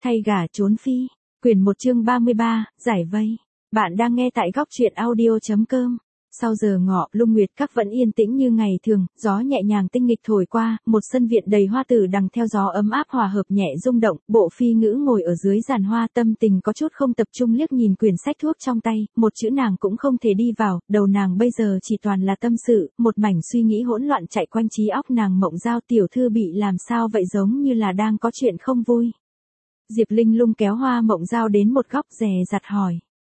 Thay gả trốn phi. Quyển 1 chương 33, giải vây. Bạn đang nghe tại góc truyện audio.com. Sau giờ ngọ, Lung Nguyệt Các vẫn yên tĩnh như ngày thường, gió nhẹ nhàng tinh nghịch thổi qua, một sân viện đầy hoa tử đằng theo gió ấm áp hòa hợp nhẹ rung động, Bộ Phi Ngữ ngồi ở dưới giàn hoa tâm tình có chút không tập trung liếc nhìn quyển sách thuốc trong tay, một chữ nàng cũng không thể đi vào, đầu nàng bây giờ chỉ toàn là tâm sự, một mảnh suy nghĩ hỗn loạn chạy quanh trí óc nàng. Mộng Giao tiểu thư bị làm sao vậy, giống như là đang có chuyện không vui. Diệp Linh Lung kéo Hoa Mộng Giao đến một góc dè dặt hỏi.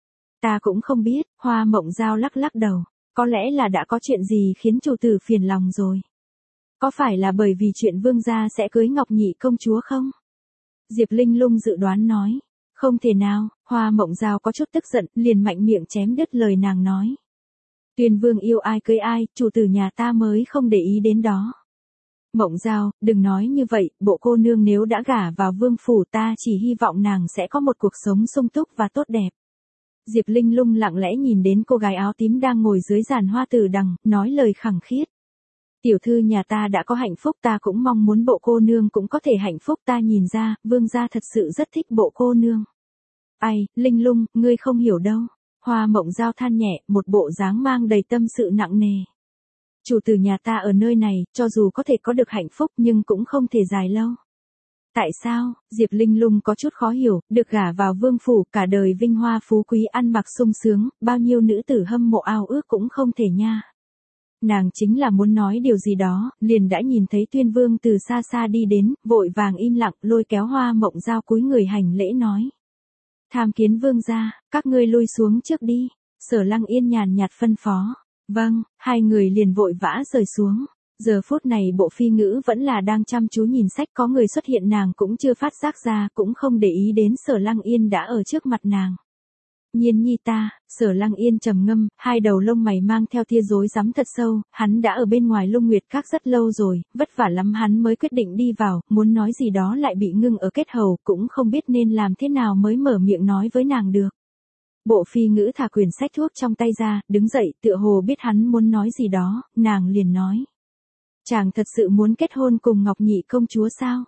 Ta cũng không biết, Hoa Mộng Giao lắc lắc đầu, có lẽ là đã có chuyện gì khiến chủ tử phiền lòng rồi. Có phải là bởi vì chuyện vương gia sẽ cưới Ngọc Nhị công chúa không? Diệp Linh Lung dự đoán nói. Không thể nào, Hoa Mộng Giao có chút tức giận, liền mạnh miệng chém đứt lời nàng nói. Tuyên vương yêu ai cưới ai, chủ tử nhà ta mới không để ý đến đó. Mộng Giao, đừng nói như vậy, bộ cô nương nếu đã gả vào vương phủ ta chỉ hy vọng nàng sẽ có một cuộc sống sung túc và tốt đẹp. Diệp Linh Lung lặng lẽ nhìn đến cô gái áo tím đang ngồi dưới giàn hoa tử đằng, nói lời khẳng khiết. Tiểu thư nhà ta đã có hạnh phúc, ta cũng mong muốn bộ cô nương cũng có thể hạnh phúc, ta nhìn ra, vương gia thật sự rất thích bộ cô nương. Ai, Linh Lung, ngươi không hiểu đâu. Hoa Mộng Giao than nhẹ, một bộ dáng mang đầy tâm sự nặng nề. Chủ tử nhà ta ở nơi này, cho dù có thể có được hạnh phúc nhưng cũng không thể dài lâu. Tại sao? Diệp Linh Lung có chút khó hiểu, được gả vào vương phủ, cả đời vinh hoa phú quý ăn mặc sung sướng, bao nhiêu nữ tử hâm mộ ao ước cũng không thể nha. Nàng chính là muốn nói điều gì đó, liền đã nhìn thấy Tuyên Vương từ xa xa đi đến, vội vàng im lặng, lôi kéo Hoa Mộng Giao cúi người hành lễ nói. Tham kiến vương gia, các ngươi lui xuống trước đi. Sở Lăng Yên nhàn nhạt phân phó. Vâng, hai người liền vội vã rời xuống. Giờ phút này Bộ Phi Ngữ vẫn là đang chăm chú nhìn sách, có người xuất hiện nàng cũng chưa phát giác ra, cũng không để ý đến Sở Lăng Yên đã ở trước mặt nàng. Nhiên nhi ta, Sở Lăng Yên trầm ngâm, hai đầu lông mày mang theo tia rối rắm thật sâu, hắn đã ở bên ngoài Lung Nguyệt Các rất lâu rồi, vất vả lắm hắn mới quyết định đi vào, muốn nói gì đó lại bị ngưng ở kết hầu, cũng không biết nên làm thế nào mới mở miệng nói với nàng được. Bộ Phi Ngữ thả quyển sách thuốc trong tay ra, đứng dậy, tựa hồ biết hắn muốn nói gì đó, nàng liền nói. Chàng thật sự muốn kết hôn cùng Ngọc Nhị công chúa sao?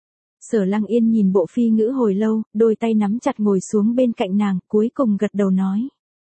Sở Lăng Yên nhìn Bộ Phi Ngữ hồi lâu, đôi tay nắm chặt ngồi xuống bên cạnh nàng, cuối cùng gật đầu nói.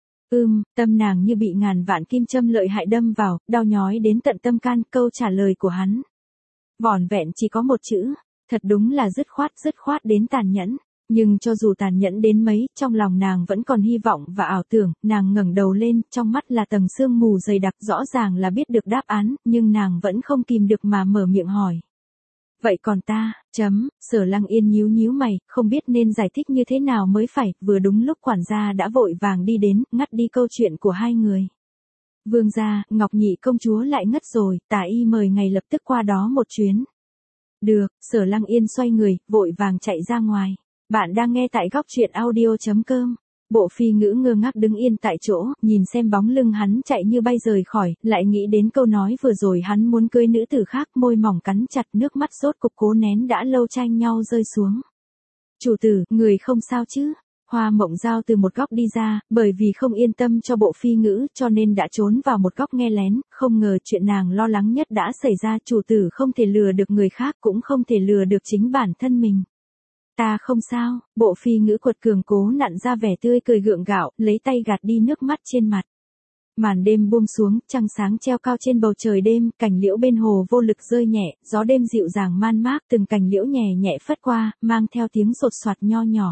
Tâm nàng như bị ngàn vạn kim châm lợi hại đâm vào, đau nhói đến tận tâm can. Câu trả lời của hắn vỏn vẹn chỉ có một chữ, thật đúng là dứt khoát đến tàn nhẫn. Nhưng cho dù tàn nhẫn đến mấy, trong lòng nàng vẫn còn hy vọng và ảo tưởng, nàng ngẩng đầu lên, trong mắt là tầng sương mù dày đặc, rõ ràng là biết được đáp án, nhưng nàng vẫn không kìm được mà mở miệng hỏi. Vậy còn ta, Sở Lăng Yên nhíu nhíu mày, không biết nên giải thích như thế nào mới phải, vừa đúng lúc quản gia đã vội vàng đi đến, ngắt đi câu chuyện của hai người. Vương gia, Ngọc Nhị công chúa lại ngất rồi, tả y mời ngày lập tức qua đó một chuyến. Được, Sở Lăng Yên xoay người, vội vàng chạy ra ngoài. Bạn đang nghe tại góc truyện audio.com. Bộ Phi Ngữ ngơ ngác đứng yên tại chỗ, nhìn xem bóng lưng hắn chạy như bay rời khỏi, lại nghĩ đến câu nói vừa rồi hắn muốn cưới nữ tử khác, môi mỏng cắn chặt, nước mắt rốt cục cố nén đã lâu tranh nhau rơi xuống. Chủ tử, người không sao chứ? Hoa Mộng Giao từ một góc đi ra, bởi vì không yên tâm cho Bộ Phi Ngữ cho nên đã trốn vào một góc nghe lén, không ngờ chuyện nàng lo lắng nhất đã xảy ra, chủ tử không thể lừa được người khác cũng không thể lừa được chính bản thân mình. Ta không sao, Bộ Phi Ngữ quật cường cố nặn ra vẻ tươi cười gượng gạo, lấy tay gạt đi nước mắt trên mặt. Màn đêm buông xuống, trăng sáng treo cao trên bầu trời đêm, cành liễu bên hồ vô lực rơi nhẹ, gió đêm dịu dàng man mác, từng cành liễu nhẹ nhẹ phất qua, mang theo tiếng sột soạt nho nhỏ.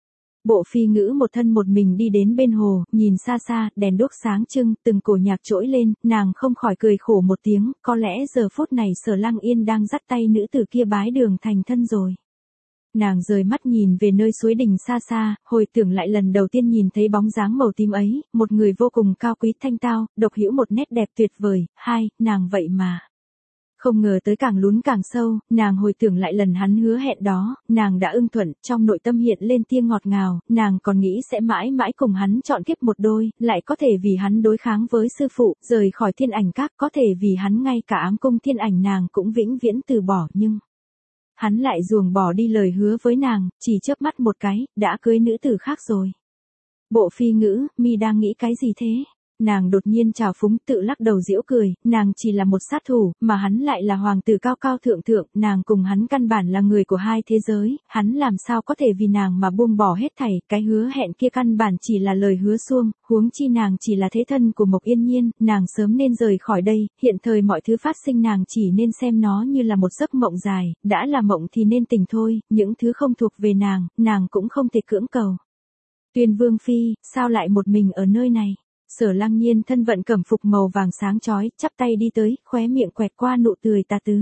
Bộ Phi Ngữ một thân một mình đi đến bên hồ, nhìn xa xa, đèn đuốc sáng trưng, từng cổ nhạc trỗi lên, nàng không khỏi cười khổ một tiếng, có lẽ giờ phút này Sở Lăng Yên đang dắt tay nữ tử kia bái đường thành thân rồi. Nàng rời mắt nhìn về nơi suối đỉnh xa xa, hồi tưởng lại lần đầu tiên nhìn thấy bóng dáng màu tím ấy, một người vô cùng cao quý thanh tao, độc hữu một nét đẹp tuyệt vời, nàng vậy mà. Không ngờ tới càng lún càng sâu, nàng hồi tưởng lại lần hắn hứa hẹn đó, nàng đã ưng thuận, trong nội tâm hiện lên tia ngọt ngào, nàng còn nghĩ sẽ mãi mãi cùng hắn chọn kiếp một đôi, lại có thể vì hắn đối kháng với sư phụ, rời khỏi Thiên Ảnh Các, có thể vì hắn ngay cả ám cung thiên ảnh nàng cũng vĩnh viễn từ bỏ, nhưng hắn lại ruồng bỏ đi lời hứa với nàng, chỉ chớp mắt một cái, đã cưới nữ tử khác rồi. Bộ Phi Ngữ, mi đang nghĩ cái gì thế? Nàng đột nhiên trào phúng tự lắc đầu giễu cười, nàng chỉ là một sát thủ, mà hắn lại là hoàng tử cao cao thượng thượng, nàng cùng hắn căn bản là người của hai thế giới, hắn làm sao có thể vì nàng mà buông bỏ hết thảy, cái hứa hẹn kia căn bản chỉ là lời hứa suông, huống chi nàng chỉ là thế thân của Mộc Yên Nhiên, nàng sớm nên rời khỏi đây, hiện thời mọi thứ phát sinh nàng chỉ nên xem nó như là một giấc mộng dài, đã là mộng thì nên tỉnh thôi, những thứ không thuộc về nàng cũng không thể cưỡng cầu. Tuyên Vương Phi, sao lại một mình ở nơi này? Sở Lăng Nhiên thân vận cẩm phục màu vàng sáng chói, chắp tay đi tới, khóe miệng quẹt qua nụ cười tà tứ.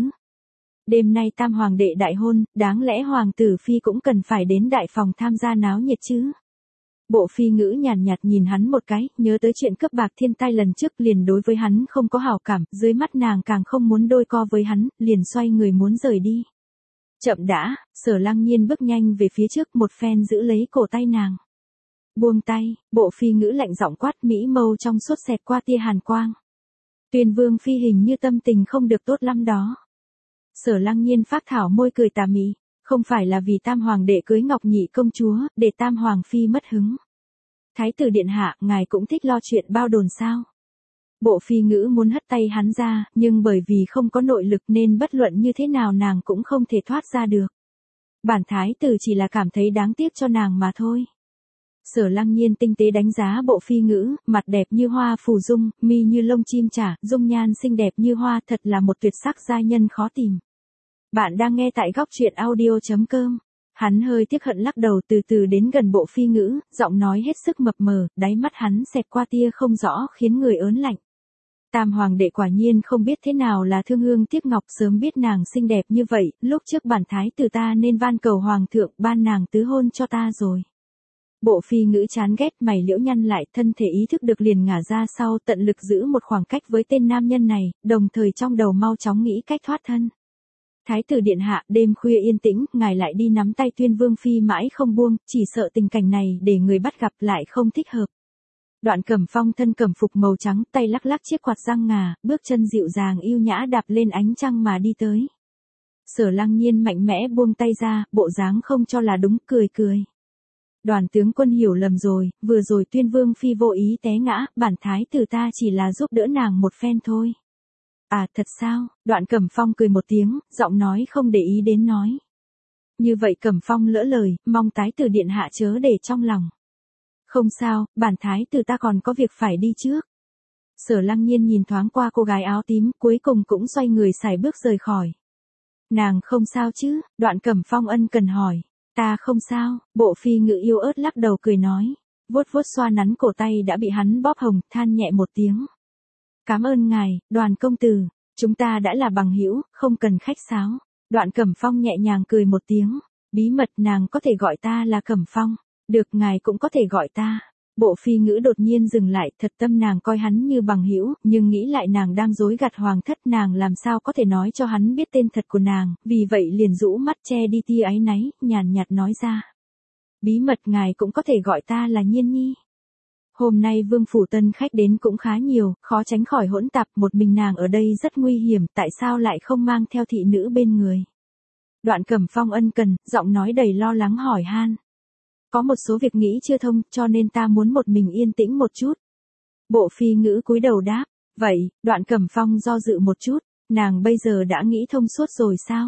Đêm nay tam hoàng đệ đại hôn, đáng lẽ hoàng tử Phi cũng cần phải đến đại phòng tham gia náo nhiệt chứ. Bộ Phi ngữ nhàn nhạt nhìn hắn một cái, nhớ tới chuyện cướp bạc thiên tai lần trước liền đối với hắn không có hảo cảm, dưới mắt nàng càng không muốn đôi co với hắn, liền xoay người muốn rời đi. Chậm đã, Sở Lăng Nhiên bước nhanh về phía trước một phen giữ lấy cổ tay nàng. Buông tay, Bộ Phi ngữ lạnh giọng quát, mỹ mâu trong suốt xẹt qua tia hàn quang. Tuyên Vương Phi hình như tâm tình không được tốt lắm đó. Sở Lăng Nhiên phác thảo môi cười tà mị, không phải là vì tam hoàng đệ cưới Ngọc Nhị công chúa, để tam hoàng phi mất hứng. Thái tử điện hạ, ngài cũng thích lo chuyện bao đồn sao? Bộ Phi ngữ muốn hất tay hắn ra, nhưng bởi vì không có nội lực nên bất luận như thế nào nàng cũng không thể thoát ra được. Bản thái tử chỉ là cảm thấy đáng tiếc cho nàng mà thôi. Sở Lăng Nhiên tinh tế đánh giá Bộ Phi ngữ, mặt đẹp như hoa phù dung, mi như lông chim trả, dung nhan xinh đẹp như hoa, thật là một tuyệt sắc giai nhân khó tìm. Bạn đang nghe tại góc truyện audio.com. Hắn hơi tiếc hận lắc đầu, từ từ đến gần Bộ Phi ngữ, giọng nói hết sức mập mờ, đáy mắt hắn xẹt qua tia không rõ khiến người ớn lạnh. Tam hoàng đệ quả nhiên không biết thế nào là thương hương tiếc ngọc, sớm biết nàng xinh đẹp như vậy, lúc trước bản thái tử ta nên van cầu hoàng thượng ban nàng tứ hôn cho ta rồi. Bộ Phi ngữ chán ghét, mày liễu nhăn lại, thân thể ý thức được liền ngả ra sau, tận lực giữ một khoảng cách với tên nam nhân này, đồng thời trong đầu mau chóng nghĩ cách thoát thân. Thái tử điện hạ, đêm khuya yên tĩnh, ngài lại đi nắm tay Tuyên Vương Phi mãi không buông, chỉ sợ tình cảnh này để người bắt gặp lại không thích hợp. Đoạn Cẩm Phong thân cẩm phục màu trắng, tay lắc lắc chiếc quạt răng ngà, bước chân dịu dàng yêu nhã đạp lên ánh trăng mà đi tới. Sở Lăng Nhiên mạnh mẽ buông tay ra, bộ dáng không cho là đúng, cười cười. Đoàn tướng quân hiểu lầm rồi, vừa rồi Tuyên Vương Phi vô ý té ngã, bản thái tử ta chỉ là giúp đỡ nàng một phen thôi. À thật sao? Đoạn Cẩm Phong cười một tiếng, giọng nói không để ý đến nói. Như vậy Cẩm Phong lỡ lời, mong thái tử điện hạ chớ để trong lòng. Không sao, bản thái tử ta còn có việc phải đi trước. Sở Lăng Nhiên nhìn thoáng qua cô gái áo tím, cuối cùng cũng xoay người sải bước rời khỏi. Nàng không sao chứ? Đoạn Cẩm Phong ân cần hỏi. Ta không sao, Bộ Phi ngữ yêu ớt lắc đầu cười nói. Vuốt vuốt xoa nắn cổ tay đã bị hắn bóp hồng, than nhẹ một tiếng. Cảm ơn ngài, Đoàn công tử, chúng ta đã là bằng hữu, không cần khách sáo. Đoạn Cẩm Phong nhẹ nhàng cười một tiếng. Bí mật, nàng có thể gọi ta là Cẩm Phong. Được, ngài cũng có thể gọi ta. Bộ Phi ngữ đột nhiên dừng lại, thật tâm nàng coi hắn như bằng hữu, nhưng nghĩ lại nàng đang dối gạt hoàng thất, nàng làm sao có thể nói cho hắn biết tên thật của nàng, vì vậy liền rũ mắt che đi tia áy náy, nhàn nhạt nói ra. Bí mật, ngài cũng có thể gọi ta là Nhiên Nhi. Hôm nay Vương phủ tân khách đến cũng khá nhiều, khó tránh khỏi hỗn tạp, một mình nàng ở đây rất nguy hiểm, tại sao lại không mang theo thị nữ bên người? Đoạn Cẩm Phong ân cần, giọng nói đầy lo lắng hỏi han. Có một số việc nghĩ chưa thông, cho nên ta muốn một mình yên tĩnh một chút. Bộ Phi ngữ cúi đầu đáp. Vậy, Đoạn Cẩm Phong do dự một chút, nàng bây giờ đã nghĩ thông suốt rồi sao?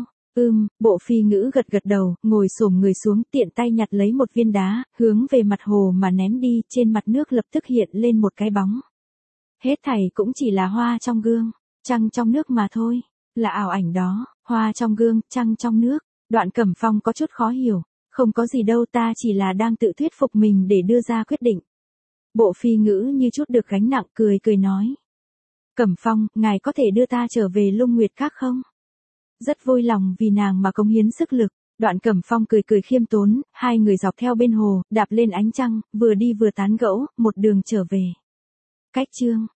Bộ Phi ngữ gật gật đầu, ngồi xổm người xuống, tiện tay nhặt lấy một viên đá, hướng về mặt hồ mà ném đi, trên mặt nước lập tức hiện lên một cái bóng. Hết thảy cũng chỉ là hoa trong gương, trăng trong nước mà thôi, là ảo ảnh đó, hoa trong gương, trăng trong nước. Đoạn Cẩm Phong có chút khó hiểu. Không có gì đâu, ta chỉ là đang tự thuyết phục mình để đưa ra quyết định. Bộ Phi ngữ như chút được gánh nặng, cười cười nói. Cẩm Phong, ngài có thể đưa ta trở về Lung Nguyệt Các không? Rất vui lòng vì nàng mà cống hiến sức lực. Đoạn Cẩm Phong cười cười khiêm tốn, hai người dọc theo bên hồ, đạp lên ánh trăng, vừa đi vừa tán gẫu, một đường trở về. Cách chương